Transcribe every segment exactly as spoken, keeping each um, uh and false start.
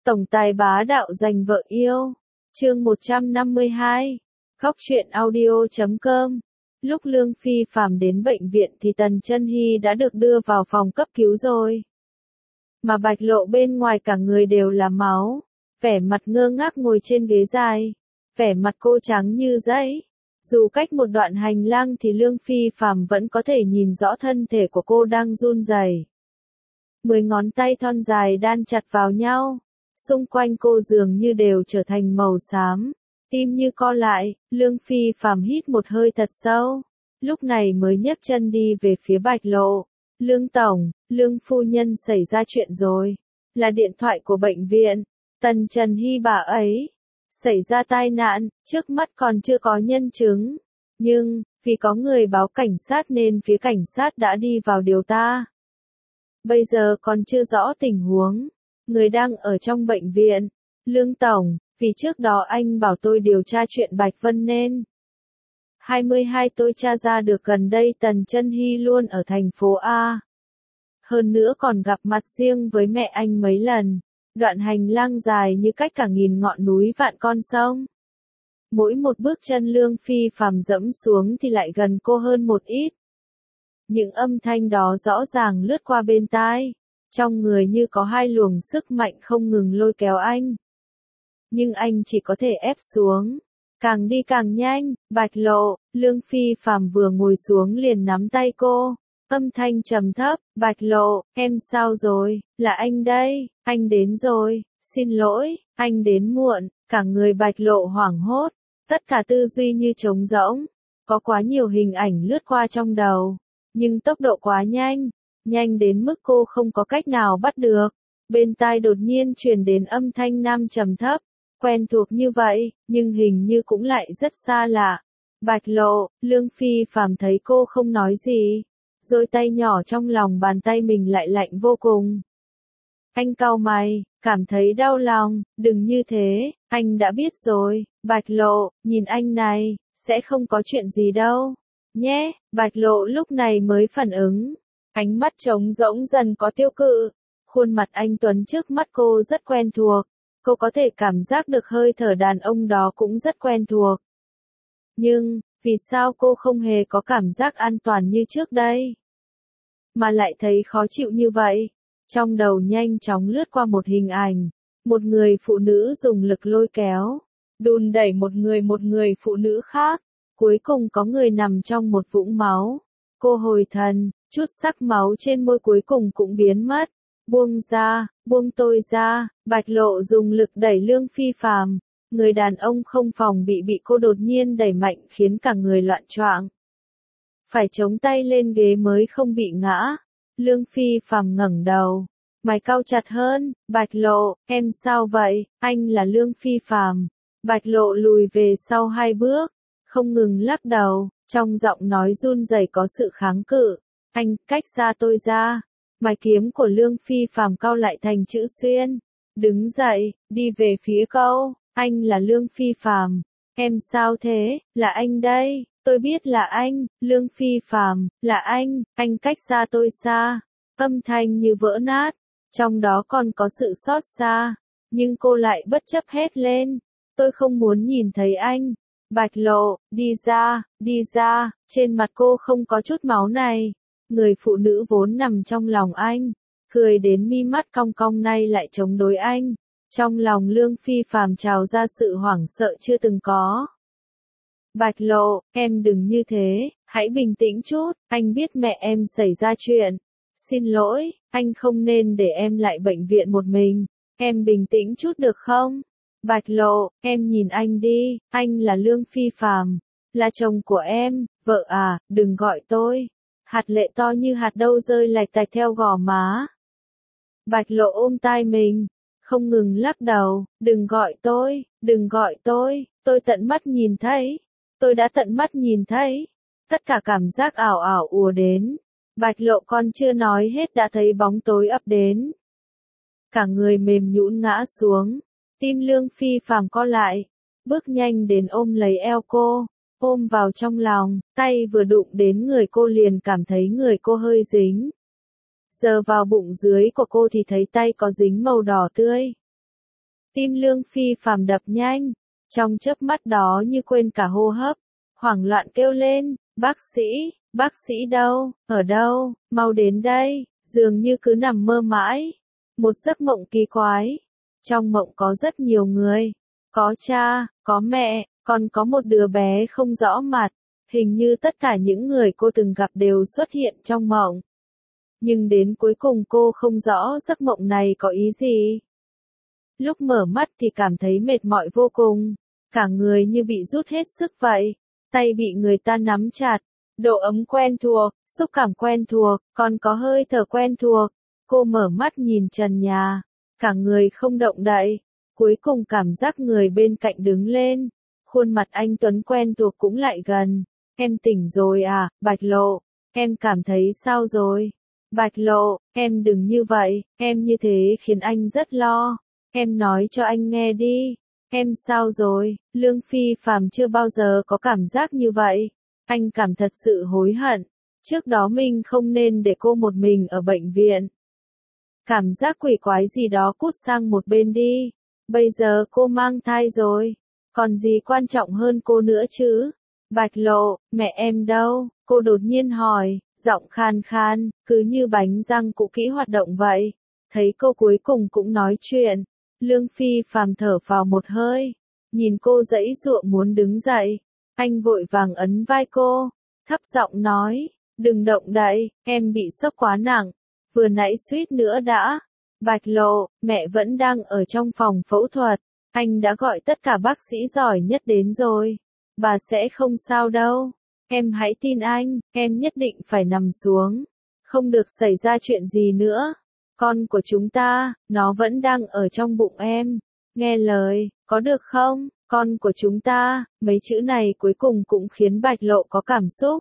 Tổng tài bá đạo giành vợ yêu. Chương một trăm năm mươi hai. Góc truyện audio chấm com. Lúc Lương Phi Phạm đến bệnh viện thì Tần Chân Hy đã được đưa vào phòng cấp cứu rồi. Mà Bạch Lộ bên ngoài cả người đều là máu, vẻ mặt ngơ ngác ngồi trên ghế dài, vẻ mặt cô trắng như giấy. Dù cách một đoạn hành lang thì Lương Phi Phạm vẫn có thể nhìn rõ thân thể của cô đang run rẩy. Mười ngón tay thon dài đan chặt vào nhau, xung quanh cô dường như đều trở thành màu xám, tim như co lại. Lương Phi Phạm hít một hơi thật sâu, lúc này mới nhấc chân đi về phía Bạch Lộ. Lương Tổng, Lương Phu Nhân xảy ra chuyện rồi, là điện thoại của bệnh viện, Tần Trần Hy bà ấy xảy ra tai nạn, trước mắt còn chưa có nhân chứng, nhưng vì có người báo cảnh sát nên phía cảnh sát đã đi vào điều tra. Bây giờ còn chưa rõ tình huống, người đang ở trong bệnh viện. Lương Tổng, vì trước đó anh bảo tôi điều tra chuyện Bạch Vân nên hai mươi hai tôi tra ra được gần đây Tần Chân Hy luôn ở thành phố A. Hơn nữa còn gặp mặt riêng với mẹ anh mấy lần. Đoạn hành lang dài như cách cả nghìn ngọn núi vạn con sông. Mỗi một bước chân Lương Phi Phạm dẫm xuống thì lại gần cô hơn một ít. Những âm thanh đó rõ ràng lướt qua bên tai, trong người như có hai luồng sức mạnh không ngừng lôi kéo anh. Nhưng anh chỉ có thể ép xuống, càng đi càng nhanh. Bạch Lộ, Lương Phi Phạm vừa ngồi xuống liền nắm tay cô, âm thanh trầm thấp, Bạch Lộ, em sao rồi, là anh đây, anh đến rồi, xin lỗi, anh đến muộn. Cả người Bạch Lộ hoảng hốt, tất cả tư duy như trống rỗng, có quá nhiều hình ảnh lướt qua trong đầu, nhưng tốc độ quá nhanh, nhanh đến mức cô không có cách nào bắt được. Bên tai đột nhiên truyền đến âm thanh nam trầm thấp, quen thuộc như vậy, nhưng hình như cũng lại rất xa lạ. Bạch Lộ, Lương Phi Phạm thấy cô không nói gì, rồi tay nhỏ trong lòng bàn tay mình lại lạnh vô cùng. Anh cau mày, cảm thấy đau lòng, đừng như thế, anh đã biết rồi. Bạch Lộ, nhìn anh này, sẽ không có chuyện gì đâu, nhé. Bạch Lộ lúc này mới phản ứng, ánh mắt trống rỗng dần có tiêu cự. Khuôn mặt anh tuấn trước mắt cô rất quen thuộc, cô có thể cảm giác được hơi thở đàn ông đó cũng rất quen thuộc. Nhưng, vì sao cô không hề có cảm giác an toàn như trước đây, mà lại thấy khó chịu như vậy? Trong đầu nhanh chóng lướt qua một hình ảnh, một người phụ nữ dùng lực lôi kéo, đùn đẩy một người một người phụ nữ khác, cuối cùng có người nằm trong một vũng máu. Cô hồi thần, chút sắc máu trên môi cuối cùng cũng biến mất. Buông ra, buông tôi ra. Bạch Lộ dùng lực đẩy Lương Phi Phạm, người đàn ông không phòng bị bị cô đột nhiên đẩy mạnh khiến cả người loạn choạng, phải chống tay lên ghế mới không bị ngã. Lương Phi Phạm ngẩng đầu, mày cau chặt hơn. Bạch Lộ, em sao vậy? Anh là Lương Phi Phạm. Bạch Lộ lùi về sau hai bước, không ngừng lắc đầu, trong giọng nói run rẩy có sự kháng cự. Anh, cách xa tôi ra. Mày kiếm của Lương Phi Phạm cau lại thành chữ xuyên. Đứng dậy, đi về phía câu. Anh là Lương Phi Phạm. Em sao thế? Là anh đây. Tôi biết là anh. Lương Phi Phạm, là anh. Anh cách xa tôi xa. Âm thanh như vỡ nát, trong đó còn có sự xót xa, nhưng cô lại bất chấp hét lên. Tôi không muốn nhìn thấy anh. Bạch Lộ, đi ra, đi ra. Trên mặt cô không có chút máu này. Người phụ nữ vốn nằm trong lòng anh, cười đến mi mắt cong cong nay lại chống đối anh. Trong lòng Lương Phi Phạm trào ra sự hoảng sợ chưa từng có. Bạch Lộ, em đừng như thế, hãy bình tĩnh chút, anh biết mẹ em xảy ra chuyện. Xin lỗi, anh không nên để em lại bệnh viện một mình, em bình tĩnh chút được không? Bạch Lộ, em nhìn anh đi, anh là Lương Phi Phạm, là chồng của em. Vợ à, đừng gọi tôi. Hạt lệ to như hạt đậu rơi lạch tạch theo gò má. Bạch Lộ ôm tai mình, không ngừng lắc đầu, đừng gọi tôi, đừng gọi tôi, tôi tận mắt nhìn thấy, tôi đã tận mắt nhìn thấy. Tất cả cảm giác ảo ảo ùa đến, Bạch Lộ còn chưa nói hết đã thấy bóng tối ập đến. Cả người mềm nhũn ngã xuống, tim Lương Phi Phạm co lại, bước nhanh đến ôm lấy eo cô, ôm vào trong lòng, tay vừa đụng đến người cô liền cảm thấy người cô hơi dính. Giờ vào bụng dưới của cô thì thấy tay có dính màu đỏ tươi. Tim Lương Phi Phàm đập nhanh, trong chớp mắt đó như quên cả hô hấp, hoảng loạn kêu lên, bác sĩ, bác sĩ đâu, ở đâu, mau đến đây, dường như cứ nằm mơ mãi. Một giấc mộng kỳ quái, trong mộng có rất nhiều người, có cha, có mẹ, còn có một đứa bé không rõ mặt, hình như tất cả những người cô từng gặp đều xuất hiện trong mộng. Nhưng đến cuối cùng cô không rõ giấc mộng này có ý gì. Lúc mở mắt thì cảm thấy mệt mỏi vô cùng, cả người như bị rút hết sức vậy, tay bị người ta nắm chặt, độ ấm quen thuộc, xúc cảm quen thuộc, còn có hơi thở quen thuộc. Cô mở mắt nhìn trần nhà, cả người không động đậy, cuối cùng cảm giác người bên cạnh đứng lên, khuôn mặt anh Tuấn quen thuộc cũng lại gần. Em tỉnh rồi à, Bạch Lộ, em cảm thấy sao rồi? Bạch Lộ, em đừng như vậy, em như thế khiến anh rất lo, em nói cho anh nghe đi, em sao rồi? Lương Phi Phàm chưa bao giờ có cảm giác như vậy, anh cảm thật sự hối hận, trước đó mình không nên để cô một mình ở bệnh viện. Cảm giác quỷ quái gì đó cút sang một bên đi, bây giờ cô mang thai rồi, còn gì quan trọng hơn cô nữa chứ? Bạch Lộ, mẹ em đâu? Cô đột nhiên hỏi, giọng khan khan, cứ như bánh răng cũ kỹ hoạt động vậy. Thấy cô cuối cùng cũng nói chuyện, Lương Phi Phàm thở vào một hơi, nhìn cô giãy giụa muốn đứng dậy, anh vội vàng ấn vai cô, thấp giọng nói, đừng động đậy, em bị sốc quá nặng, vừa nãy suýt nữa đã. Bạch Lộ, mẹ vẫn đang ở trong phòng phẫu thuật, anh đã gọi tất cả bác sĩ giỏi nhất đến rồi. Bà sẽ không sao đâu, em hãy tin anh, em nhất định phải nằm xuống, không được xảy ra chuyện gì nữa. Con của chúng ta, nó vẫn đang ở trong bụng em, nghe lời, có được không? Con của chúng ta, mấy chữ này cuối cùng cũng khiến Bạch Lộ có cảm xúc.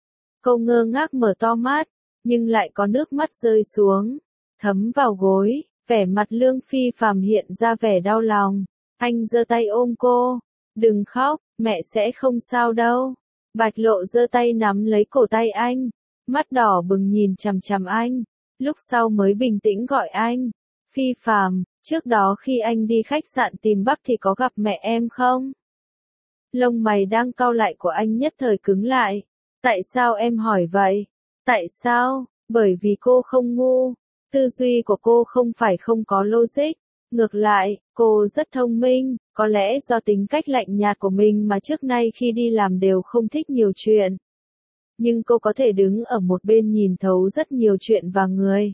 Cô ngơ ngác mở to mắt, nhưng lại có nước mắt rơi xuống, thấm vào gối, vẻ mặt Lương Phi Phàm hiện ra vẻ đau lòng. Anh giơ tay ôm cô, đừng khóc, mẹ sẽ không sao đâu. Bạch Lộ giơ tay nắm lấy cổ tay anh, mắt đỏ bừng nhìn chằm chằm anh, lúc sau mới bình tĩnh gọi anh. Phi Phàm, trước đó khi anh đi khách sạn tìm Bắc thì có gặp mẹ em không? Lông mày đang cau lại của anh nhất thời cứng lại. Tại sao em hỏi vậy? Tại sao? Bởi vì cô không ngu. Tư duy của cô không phải không có logic. Ngược lại, cô rất thông minh, có lẽ do tính cách lạnh nhạt của mình mà trước nay khi đi làm đều không thích nhiều chuyện. Nhưng cô có thể đứng ở một bên nhìn thấu rất nhiều chuyện và người.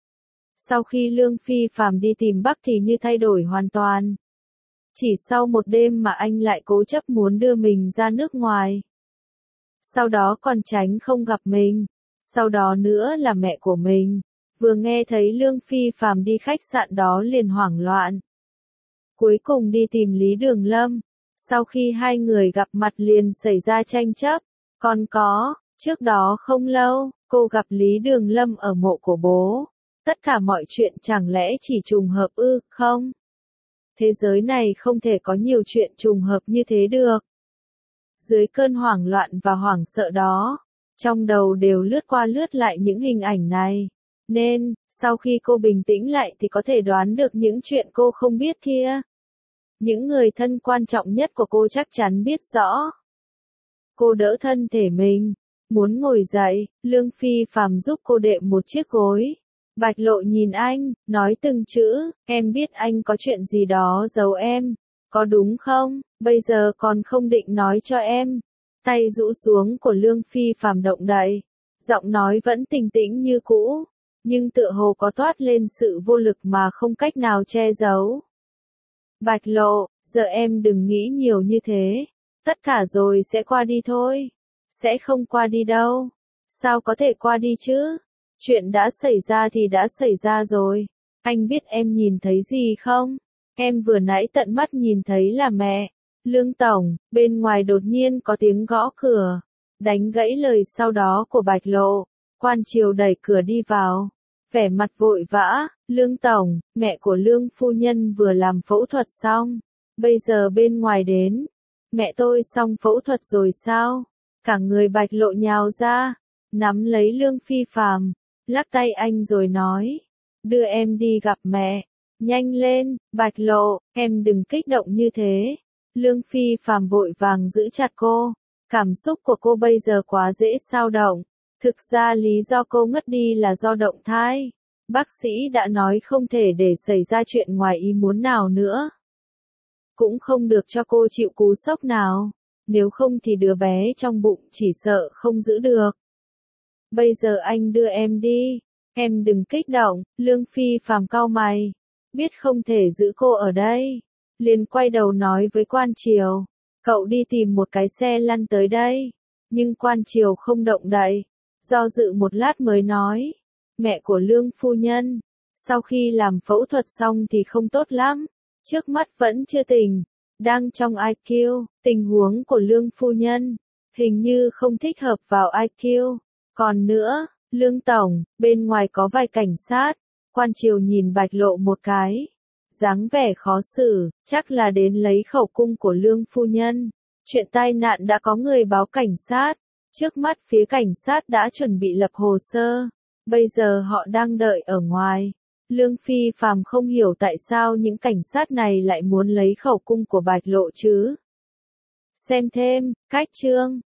Sau khi Lương Phi Phàm đi tìm Bắc thì như thay đổi hoàn toàn. Chỉ sau một đêm mà anh lại cố chấp muốn đưa mình ra nước ngoài. Sau đó còn tránh không gặp mình. Sau đó nữa là mẹ của mình. Vừa nghe thấy Lương Phi Phàm đi khách sạn đó liền hoảng loạn. Cuối cùng đi tìm Lý Đường Lâm. Sau khi hai người gặp mặt liền xảy ra tranh chấp. Còn có, trước đó không lâu, cô gặp Lý Đường Lâm ở mộ của bố. Tất cả mọi chuyện chẳng lẽ chỉ trùng hợp ư, không? Thế giới này không thể có nhiều chuyện trùng hợp như thế được. Dưới cơn hoảng loạn và hoảng sợ đó, trong đầu đều lướt qua lướt lại những hình ảnh này. Nên, sau khi cô bình tĩnh lại thì có thể đoán được những chuyện cô không biết kia. Những người thân quan trọng nhất của cô chắc chắn biết rõ. Cô đỡ thân thể mình, muốn ngồi dậy, Lương Phi Phàm giúp cô đệm một chiếc gối. Bạch Lộ nhìn anh, nói từng chữ, em biết anh có chuyện gì đó giấu em, có đúng không? Bây giờ còn không định nói cho em. Tay rũ xuống của Lương Phi Phàm động đậy, giọng nói vẫn bình tĩnh như cũ, nhưng tựa hồ có toát lên sự vô lực mà không cách nào che giấu. Bạch Lộ, giờ em đừng nghĩ nhiều như thế, tất cả rồi sẽ qua đi thôi. Sẽ không qua đi đâu. Sao có thể qua đi chứ? Chuyện đã xảy ra thì đã xảy ra rồi. Anh biết em nhìn thấy gì không? Em vừa nãy tận mắt nhìn thấy là mẹ. Lương Tổng, bên ngoài đột nhiên có tiếng gõ cửa. Đánh gãy lời sau đó của Bạch Lộ. Quan Triều đẩy cửa đi vào. Vẻ mặt vội vã, Lương Tổng, mẹ của Lương Phu Nhân vừa làm phẫu thuật xong. Bây giờ bên ngoài đến. Mẹ tôi xong phẫu thuật rồi sao? Cả người Bạch Lộ nhào ra, nắm lấy Lương Phi Phàm, lắc tay anh rồi nói, đưa em đi gặp mẹ. Nhanh lên, Bạch Lộ, em đừng kích động như thế. Lương Phi Phàm vội vàng giữ chặt cô. Cảm xúc của cô bây giờ quá dễ xao động. Thực ra lý do cô ngất đi là do động thai. Bác sĩ đã nói không thể để xảy ra chuyện ngoài ý muốn nào nữa. Cũng không được cho cô chịu cú sốc nào. Nếu không thì đứa bé trong bụng chỉ sợ không giữ được. Bây giờ anh đưa em đi. Em đừng kích động, Lương Phi Phàm cau mày. Biết không thể giữ cô ở đây. Liền quay đầu nói với Quan Triều. Cậu đi tìm một cái xe lăn tới đây. Nhưng Quan Triều không động đậy. Do dự một lát mới nói. Mẹ của Lương phu nhân. Sau khi làm phẫu thuật xong thì không tốt lắm. Trước mắt vẫn chưa tỉnh. Đang trong i kiu. Tình huống của Lương phu nhân. Hình như không thích hợp vào i kiu. Còn nữa, Lương Tổng, bên ngoài có vài cảnh sát. Quan Triều nhìn Bạch Lộ một cái. Dáng vẻ khó xử, chắc là đến lấy khẩu cung của Lương phu nhân. Chuyện tai nạn đã có người báo cảnh sát. Trước mắt phía cảnh sát đã chuẩn bị lập hồ sơ. Bây giờ họ đang đợi ở ngoài. Lương Phi Phàm không hiểu tại sao những cảnh sát này lại muốn lấy khẩu cung của Bạch Lộ chứ. Xem thêm, cách chương.